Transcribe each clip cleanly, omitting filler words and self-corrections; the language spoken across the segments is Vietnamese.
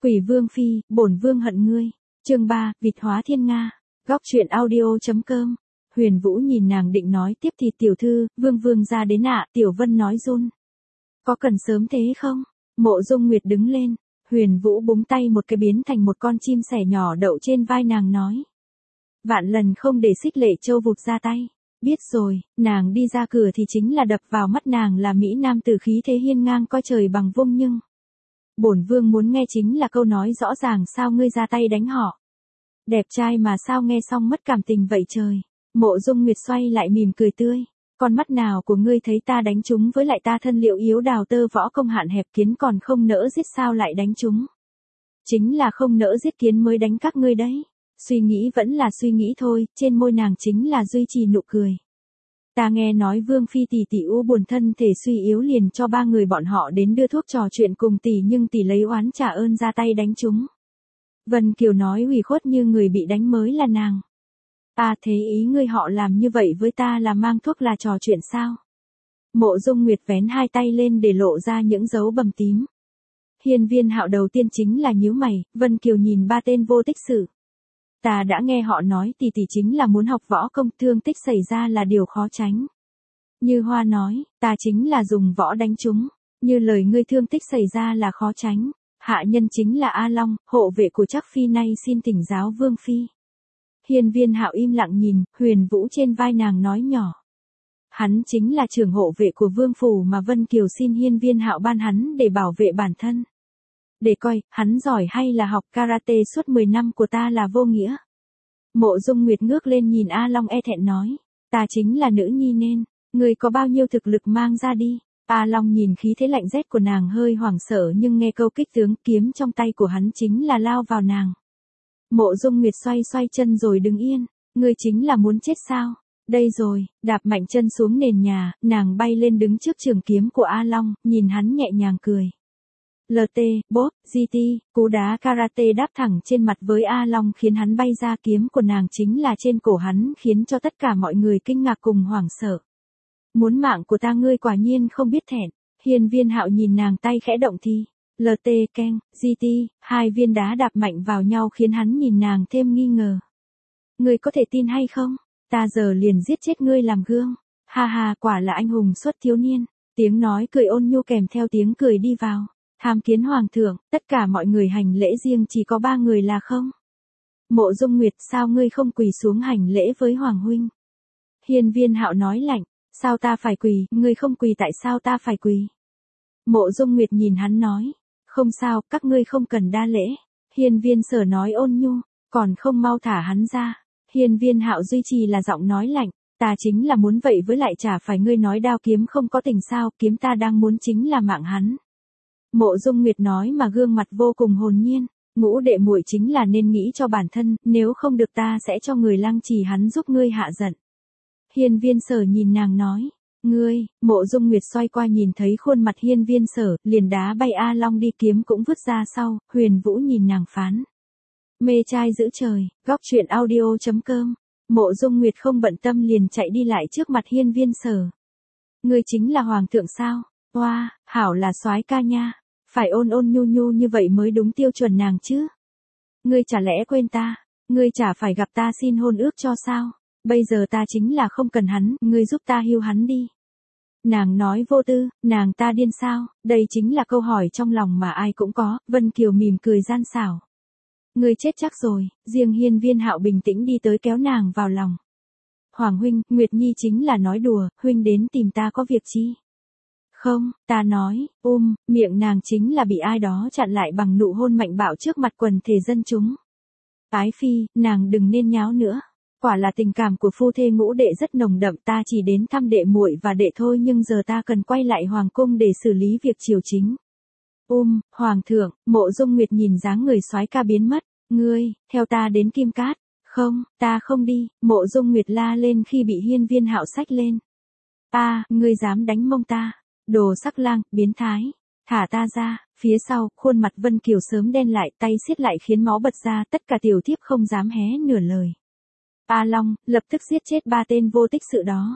Quỷ Vương Phi, bổn vương hận ngươi. Chương 3, Vịt hóa thiên nga. Góc truyện audio.com. Huyền Vũ nhìn nàng định nói tiếp thì tiểu thư, vương ra đến ạ, Tiểu Vân nói run. Có cần sớm thế không? Mộ Dung Nguyệt đứng lên, Huyền Vũ búng tay một cái biến thành một con chim sẻ nhỏ đậu trên vai nàng nói. Vạn lần không để Xích Lệ Châu vụt ra tay. Biết rồi, nàng đi ra cửa thì chính là đập vào mắt nàng là Mỹ Nam tử khí thế hiên ngang coi trời bằng vung nhưng. Bổn vương muốn nghe chính là câu nói rõ ràng sao ngươi ra tay đánh họ. Đẹp trai mà sao nghe xong mất cảm tình vậy trời. Mộ Dung Nguyệt xoay lại mỉm cười tươi. Con mắt nào của ngươi thấy ta đánh chúng với lại ta thân liệu yếu đào tơ võ công hạn hẹp kiến còn không nỡ giết sao lại đánh chúng. Chính là không nỡ giết kiến mới đánh các ngươi đấy. Suy nghĩ vẫn là suy nghĩ thôi, trên môi nàng chính là duy trì nụ cười. Ta nghe nói Vương Phi tỷ tỷ u buồn thân thể suy yếu liền cho ba người bọn họ đến đưa thuốc trò chuyện cùng tỷ nhưng tỷ lấy oán trả ơn ra tay đánh chúng. Vân Kiều nói ủy khuất như người bị đánh mới là nàng. Thế ý ngươi họ làm như vậy với ta là mang thuốc là trò chuyện sao? Mộ Dung Nguyệt vén hai tay lên để lộ ra những dấu bầm tím. Hiên Viên Hạo đầu tiên chính là nhíu mày, Vân Kiều nhìn ba tên vô tích sự. Ta đã nghe họ nói tỷ tỷ chính là muốn học võ công, thương tích xảy ra là điều khó tránh. Như Hoa nói, ta chính là dùng võ đánh chúng, như lời ngươi thương tích xảy ra là khó tránh. Hạ nhân chính là A Long, hộ vệ của Trác Phi nay xin thỉnh giáo Vương Phi. Hiên Viên Hạo im lặng nhìn, Huyền Vũ trên vai nàng nói nhỏ. Hắn chính là trưởng hộ vệ của Vương Phủ mà Vân Kiều xin Hiên Viên Hạo ban hắn để bảo vệ bản thân. Để coi, hắn giỏi hay là học karate suốt 10 năm của ta là vô nghĩa. Mộ Dung Nguyệt ngước lên nhìn A Long e thẹn nói. Ta chính là nữ nhi nên, người có bao nhiêu thực lực mang ra đi. A Long nhìn khí thế lạnh rét của nàng hơi hoảng sợ nhưng nghe câu kích tướng kiếm trong tay của hắn chính là lao vào nàng. Mộ Dung Nguyệt xoay chân rồi đứng yên. Ngươi chính là muốn chết sao? Đây rồi, đạp mạnh chân xuống nền nhà, nàng bay lên đứng trước trường kiếm của A Long, nhìn hắn nhẹ nhàng cười. LT, bốp, GT, cú đá karate đáp thẳng trên mặt với A Long khiến hắn bay ra, kiếm của nàng chính là trên cổ hắn khiến cho tất cả mọi người kinh ngạc cùng hoảng sợ. Muốn mạng của ta ngươi quả nhiên không biết thẹn. Hiên Viên Hạo nhìn nàng tay khẽ động thì. LT, keng, GT, hai viên đá đạp mạnh vào nhau khiến hắn nhìn nàng thêm nghi ngờ. Ngươi có thể tin hay không? Ta giờ liền giết chết ngươi làm gương. Ha ha, quả là anh hùng xuất thiếu niên. Tiếng nói cười ôn nhu kèm theo tiếng cười đi vào. Tham kiến hoàng thượng, tất cả mọi người hành lễ riêng chỉ có 3 người là không. Mộ Dung Nguyệt, sao ngươi không quỳ xuống hành lễ với hoàng huynh? Hiên Viên Hạo nói lạnh, sao ta phải quỳ, ngươi không quỳ tại sao ta phải quỳ? Mộ Dung Nguyệt nhìn hắn nói, không sao, các ngươi không cần đa lễ. Hiên Viên Sở nói ôn nhu, còn không mau thả hắn ra. Hiên Viên Hạo duy trì là giọng nói lạnh, ta chính là muốn vậy với lại chả phải ngươi nói đao kiếm không có tình sao, kiếm ta đang muốn chính là mạng hắn. Mộ Dung Nguyệt nói mà gương mặt vô cùng hồn nhiên, Ngũ đệ muội chính là nên nghĩ cho bản thân, nếu không được ta sẽ cho người Lăng Trì hắn giúp ngươi hạ giận. Hiên Viên Sở nhìn nàng nói, ngươi, Mộ Dung Nguyệt xoay qua nhìn thấy khuôn mặt Hiên Viên Sở, liền đá bay A Long đi, kiếm cũng vứt ra sau. Huyền Vũ nhìn nàng phán, mê trai giữ trời. Góc truyện audio.com. Mộ Dung Nguyệt không bận tâm liền chạy đi lại trước mặt Hiên Viên Sở. Ngươi chính là hoàng thượng sao? Oa, hảo là soái ca nha. Phải ôn ôn nhu nhu như vậy mới đúng tiêu chuẩn nàng chứ. Ngươi chả lẽ quên ta? Ngươi chả phải gặp ta xin hôn ước cho sao? Bây giờ ta chính là không cần hắn, ngươi giúp ta hưu hắn đi. Nàng nói vô tư, nàng ta điên sao? Đây chính là câu hỏi trong lòng mà ai cũng có. Vân Kiều mỉm cười gian xảo. Ngươi chết chắc rồi. Riêng Hiên Viên Hạo bình tĩnh đi tới kéo nàng vào lòng. Hoàng huynh, Nguyệt Nhi chính là nói đùa, huynh đến tìm ta có việc chi? Không, ta nói, miệng nàng chính là bị ai đó chặn lại bằng nụ hôn mạnh bạo trước mặt quần thể dân chúng. Ái phi, nàng đừng nên nháo nữa. Quả là tình cảm của phu thê Ngũ đệ rất nồng đậm, ta chỉ đến thăm đệ muội và đệ thôi nhưng giờ ta cần quay lại hoàng cung để xử lý việc triều chính. Hoàng thượng, Mộ Dung Nguyệt nhìn dáng người soái ca biến mất, ngươi, theo ta đến Kim Cát. Không, ta không đi, Mộ Dung Nguyệt la lên khi bị Hiên Viên Hạo xách lên. Ngươi dám đánh mông ta, đồ sắc lang, biến thái, thả ta ra. Phía sau, khuôn mặt Vân Kiều sớm đen lại, tay siết lại khiến máu bật ra, tất cả tiểu thiếp không dám hé nửa lời. A Long, lập tức giết chết 3 tên vô tích sự đó.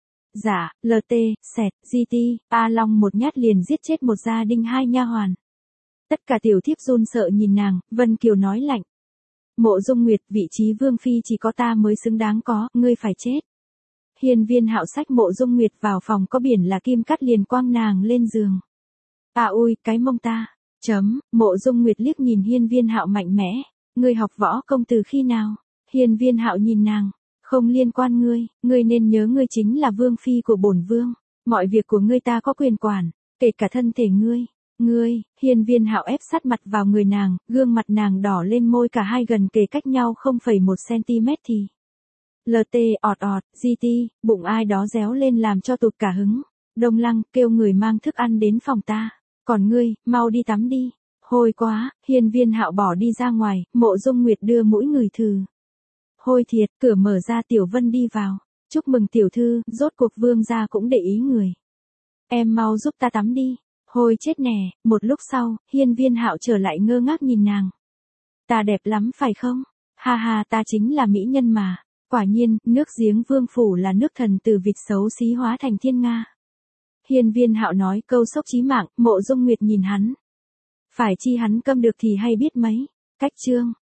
Dạ, LT, Sẹt, GT, A Long một nhát liền giết chết một gia đình 2 nha hoàn. Tất cả tiểu thiếp run sợ nhìn nàng, Vân Kiều nói lạnh. Mộ Dung Nguyệt, vị trí vương phi chỉ có ta mới xứng đáng có, ngươi phải chết. Hiên Viên Hạo xách Mộ Dung Nguyệt vào phòng có biển là kim cắt liền quăng nàng lên giường. À ui, cái mông ta. Mộ Dung Nguyệt liếc nhìn Hiên Viên Hạo mạnh mẽ. Ngươi học võ công từ khi nào? Hiên Viên Hạo nhìn nàng. Không liên quan ngươi nên nhớ ngươi chính là vương phi của bổn vương. Mọi việc của ngươi ta có quyền quản, kể cả thân thể ngươi. Hiên Viên Hạo ép sát mặt vào người nàng, gương mặt nàng đỏ lên, môi cả hai gần kề cách nhau 0,1 cm thì. LT ọt, GT, bụng ai đó réo lên làm cho tụt cả hứng. Đông Lăng, kêu người mang thức ăn đến phòng ta. Còn ngươi, mau đi tắm đi. Hôi quá, Hiên Viên Hạo bỏ đi ra ngoài, Mộ Dung Nguyệt đưa mũi người thử. Hôi thiệt, cửa mở ra, Tiểu Vân đi vào. Chúc mừng tiểu thư, rốt cuộc vương gia cũng để ý người. Em mau giúp ta tắm đi. Hôi chết nè, một lúc sau, Hiên Viên Hạo trở lại ngơ ngác nhìn nàng. Ta đẹp lắm phải không? Ha ha, ta chính là mỹ nhân mà. Quả nhiên, nước giếng vương phủ là nước thần, từ vịt xấu xí hóa thành thiên nga. Hiên Viên Hạo nói câu sốc chí mạng, Mộ Dung Nguyệt nhìn hắn. Phải chi hắn câm được thì hay biết mấy. Cách chương.